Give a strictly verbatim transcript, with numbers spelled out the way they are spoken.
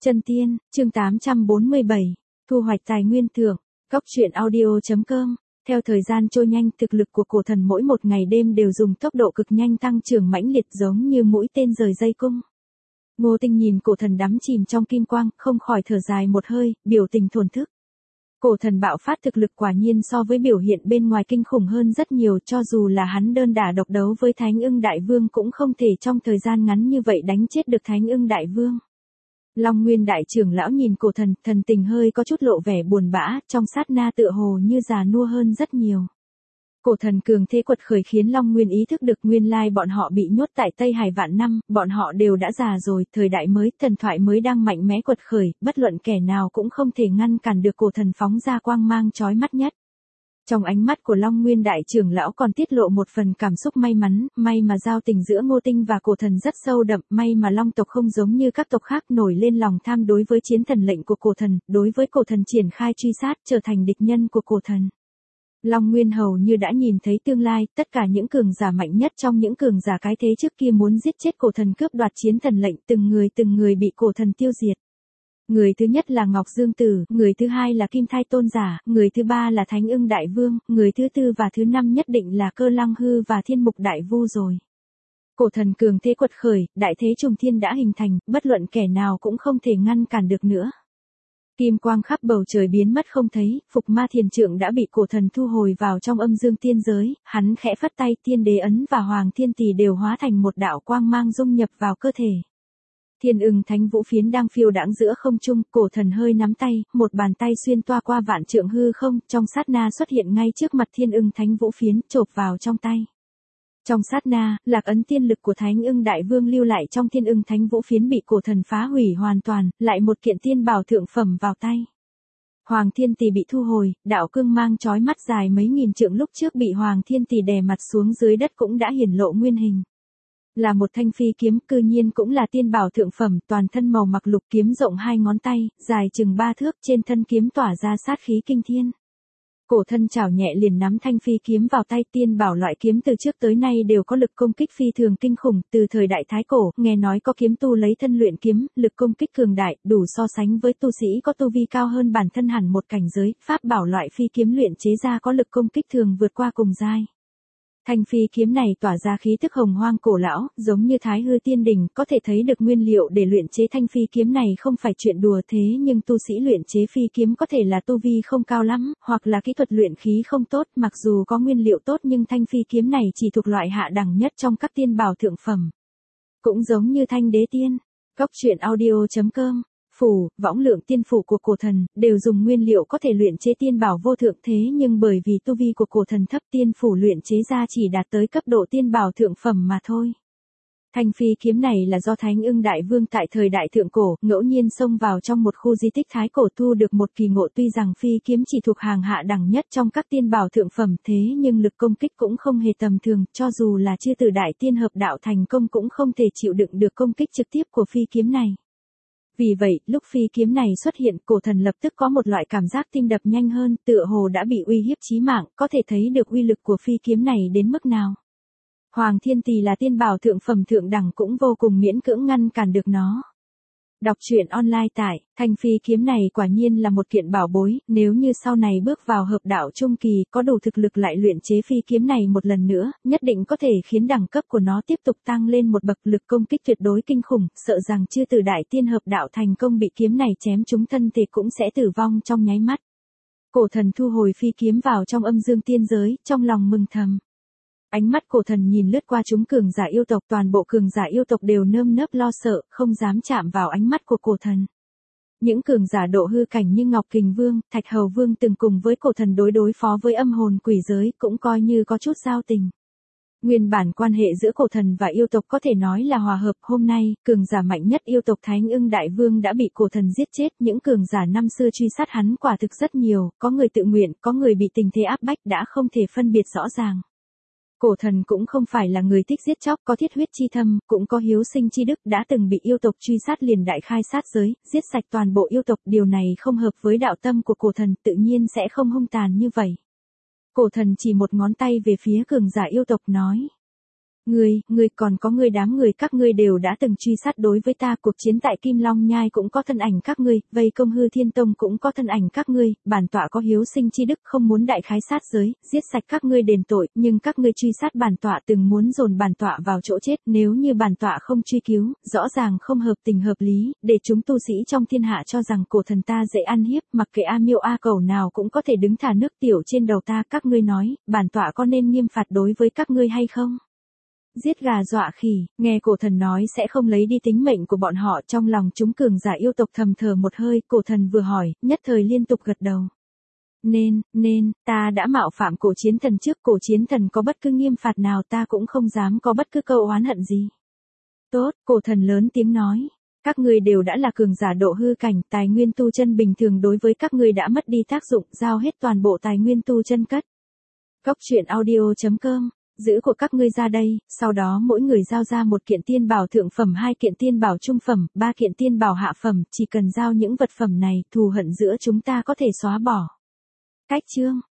Chân tiên, chương tám trăm bốn mươi bảy, thu hoạch tài nguyên thưởng, góc truyện audio.com. Theo thời gian trôi nhanh, thực lực của cổ thần mỗi một ngày đêm đều dùng tốc độ cực nhanh tăng trưởng mãnh liệt giống như mũi tên rời dây cung. Ngô Tinh nhìn cổ thần đắm chìm trong kim quang, không khỏi thở dài một hơi, biểu tình thổn thức. Cổ thần bạo phát thực lực quả nhiên so với biểu hiện bên ngoài kinh khủng hơn rất nhiều, cho dù là hắn đơn đả độc đấu với Thánh Ưng Đại Vương cũng không thể trong thời gian ngắn như vậy đánh chết được Thánh Ưng Đại Vương. Long Nguyên đại trưởng lão nhìn cổ thần, thần tình hơi có chút lộ vẻ buồn bã, trong sát na tựa hồ như già nua hơn rất nhiều. Cổ thần cường thế quật khởi khiến Long Nguyên ý thức được nguyên lai bọn họ bị nhốt tại Tây Hải vạn năm, bọn họ đều đã già rồi, thời đại mới, thần thoại mới đang mạnh mẽ quật khởi, bất luận kẻ nào cũng không thể ngăn cản được cổ thần phóng ra quang mang chói mắt nhất. Trong ánh mắt của Long Nguyên đại trưởng lão còn tiết lộ một phần cảm xúc may mắn, may mà giao tình giữa Ngô Tinh và cổ thần rất sâu đậm, may mà Long tộc không giống như các tộc khác nổi lên lòng tham đối với chiến thần lệnh của cổ thần, đối với cổ thần triển khai truy sát, trở thành địch nhân của cổ thần. Long Nguyên hầu như đã nhìn thấy tương lai, tất cả những cường giả mạnh nhất trong những cường giả cái thế trước kia muốn giết chết cổ thần cướp đoạt chiến thần lệnh, từng người từng người bị cổ thần tiêu diệt. Người thứ nhất là Ngọc Dương Tử, người thứ hai là Kim Thai Tôn Giả, người thứ ba là Thánh Ưng Đại Vương, người thứ tư và thứ năm nhất định là Cơ Lăng Hư và Thiên Mục Đại Vu rồi. Cổ thần cường thế quật khởi, đại thế trùng thiên đã hình thành, bất luận kẻ nào cũng không thể ngăn cản được nữa. Kim quang khắp bầu trời biến mất không thấy, Phục Ma Thiền Trượng đã bị cổ thần thu hồi vào trong âm dương tiên giới, hắn khẽ phất tay, Thiên Đế ấn và Hoàng Thiên Tỷ đều hóa thành một đạo quang mang dung nhập vào cơ thể. Thiên Ưng Thánh Vũ Phiến đang phiêu đãng giữa không trung, cổ thần hơi nắm tay, một bàn tay xuyên toa qua vạn trượng hư không, trong sát na xuất hiện ngay trước mặt Thiên Ưng Thánh Vũ Phiến, chộp vào trong tay. Trong sát na, lạc ấn tiên lực của Thánh Ưng Đại Vương lưu lại trong Thiên Ưng Thánh Vũ Phiến bị cổ thần phá hủy hoàn toàn, lại một kiện tiên bảo thượng phẩm vào tay. Hoàng Thiên Tỷ bị thu hồi, đạo cương mang chói mắt dài mấy nghìn trượng lúc trước bị Hoàng Thiên Tỷ đè mặt xuống dưới đất cũng đã hiển lộ nguyên hình. Là một thanh phi kiếm, cư nhiên cũng là tiên bảo thượng phẩm, toàn thân màu mặc lục, kiếm rộng hai ngón tay, dài chừng ba thước, trên thân kiếm tỏa ra sát khí kinh thiên. Cổ thân chảo nhẹ liền nắm thanh phi kiếm vào tay, tiên bảo loại kiếm từ trước tới nay đều có lực công kích phi thường kinh khủng, từ thời đại Thái Cổ, nghe nói có kiếm tu lấy thân luyện kiếm, lực công kích cường đại, đủ so sánh với tu sĩ có tu vi cao hơn bản thân hẳn một cảnh giới, pháp bảo loại phi kiếm luyện chế ra có lực công kích thường vượt qua cùng giai. Thanh phi kiếm này tỏa ra khí tức hồng hoang cổ lão, giống như Thái Hư Tiên Đỉnh, có thể thấy được nguyên liệu để luyện chế thanh phi kiếm này không phải chuyện đùa, thế nhưng tu sĩ luyện chế phi kiếm có thể là tu vi không cao lắm, hoặc là kỹ thuật luyện khí không tốt, mặc dù có nguyên liệu tốt nhưng thanh phi kiếm này chỉ thuộc loại hạ đẳng nhất trong các tiên bảo thượng phẩm. Cũng giống như Thanh Đế Tiên, góc truyện audio.com. Phủ, võng lượng tiên phủ của cổ thần, đều dùng nguyên liệu có thể luyện chế tiên bảo vô thượng, thế nhưng bởi vì tu vi của cổ thần thấp, tiên phủ luyện chế ra chỉ đạt tới cấp độ tiên bảo thượng phẩm mà thôi. Thanh phi kiếm này là do Thánh Ưng Đại Vương tại thời đại thượng cổ, ngẫu nhiên xông vào trong một khu di tích Thái Cổ thu được một kỳ ngộ, tuy rằng phi kiếm chỉ thuộc hàng hạ đẳng nhất trong các tiên bảo thượng phẩm, thế nhưng lực công kích cũng không hề tầm thường, cho dù là chư tử đại tiên hợp đạo thành công cũng không thể chịu đựng được công kích trực tiếp của phi kiếm này. Vì vậy, lúc phi kiếm này xuất hiện, cổ thần lập tức có một loại cảm giác tim đập nhanh hơn, tựa hồ đã bị uy hiếp chí mạng, có thể thấy được uy lực của phi kiếm này đến mức nào. Hoàng Thiên Tỷ là tiên bảo thượng phẩm thượng đẳng cũng vô cùng miễn cưỡng ngăn cản được nó. Đọc truyện online tại, thanh phi kiếm này quả nhiên là một kiện bảo bối, nếu như sau này bước vào hợp đạo trung kỳ, có đủ thực lực lại luyện chế phi kiếm này một lần nữa, nhất định có thể khiến đẳng cấp của nó tiếp tục tăng lên một bậc, lực công kích tuyệt đối kinh khủng, sợ rằng chưa từ đại tiên hợp đạo thành công bị kiếm này chém trúng thân thể cũng sẽ tử vong trong nháy mắt. Cổ thần thu hồi phi kiếm vào trong âm dương tiên giới, trong lòng mừng thầm. Ánh mắt cổ thần nhìn lướt qua chúng cường giả yêu tộc, toàn bộ cường giả yêu tộc đều nơm nớp lo sợ, không dám chạm vào ánh mắt của cổ thần. Những cường giả độ hư cảnh như Ngọc Kình Vương, Thạch Hầu Vương từng cùng với cổ thần đối đối phó với âm hồn quỷ giới, cũng coi như có chút giao tình. Nguyên bản quan hệ giữa cổ thần và yêu tộc có thể nói là hòa hợp, hôm nay, cường giả mạnh nhất yêu tộc Thánh Ưng Đại Vương đã bị cổ thần giết chết, những cường giả năm xưa truy sát hắn quả thực rất nhiều, có người tự nguyện, có người bị tình thế áp bách đã không thể phân biệt rõ ràng. Cổ thần cũng không phải là người thích giết chóc, có thiết huyết chi thâm, cũng có hiếu sinh chi đức, đã từng bị yêu tộc truy sát liền đại khai sát giới, giết sạch toàn bộ yêu tộc, điều này không hợp với đạo tâm của cổ thần, tự nhiên sẽ không hung tàn như vậy. Cổ thần chỉ một ngón tay về phía cường giả yêu tộc nói. Ngươi, ngươi còn có ngươi đám người các ngươi đều đã từng truy sát đối với ta, cuộc chiến tại Kim Long Nhai cũng có thân ảnh các ngươi, vây công Hư Thiên Tông cũng có thân ảnh các ngươi, bản tọa có hiếu sinh chi đức không muốn đại khái sát giới, giết sạch các ngươi đền tội, nhưng các ngươi truy sát bản tọa từng muốn dồn bản tọa vào chỗ chết, nếu như bản tọa không truy cứu, rõ ràng không hợp tình hợp lý, để chúng tu sĩ trong thiên hạ cho rằng cổ thần ta dễ ăn hiếp, mặc kệ A Miêu A Cẩu nào cũng có thể đứng thả nước tiểu trên đầu ta, các ngươi nói, bản tọa có nên nghiêm phạt đối với các ngươi hay không? Giết gà dọa khỉ, nghe cổ thần nói sẽ không lấy đi tính mệnh của bọn họ, trong lòng chúng cường giả yêu tộc thầm thở một hơi, cổ thần vừa hỏi, nhất thời liên tục gật đầu. Nên, nên, ta đã mạo phạm cổ chiến thần trước, cổ chiến thần có bất cứ nghiêm phạt nào ta cũng không dám có bất cứ câu oán hận gì. Tốt, cổ thần lớn tiếng nói. Các ngươi đều đã là cường giả độ hư cảnh, tài nguyên tu chân bình thường đối với các ngươi đã mất đi tác dụng, giao hết toàn bộ tài nguyên tu chân cất. Cốc truyện audio chấm com Giữ của các ngươi ra đây, sau đó mỗi người giao ra một kiện tiên bảo thượng phẩm, hai kiện tiên bảo trung phẩm, ba kiện tiên bảo hạ phẩm, chỉ cần giao những vật phẩm này, thù hận giữa chúng ta có thể xóa bỏ. Cách chương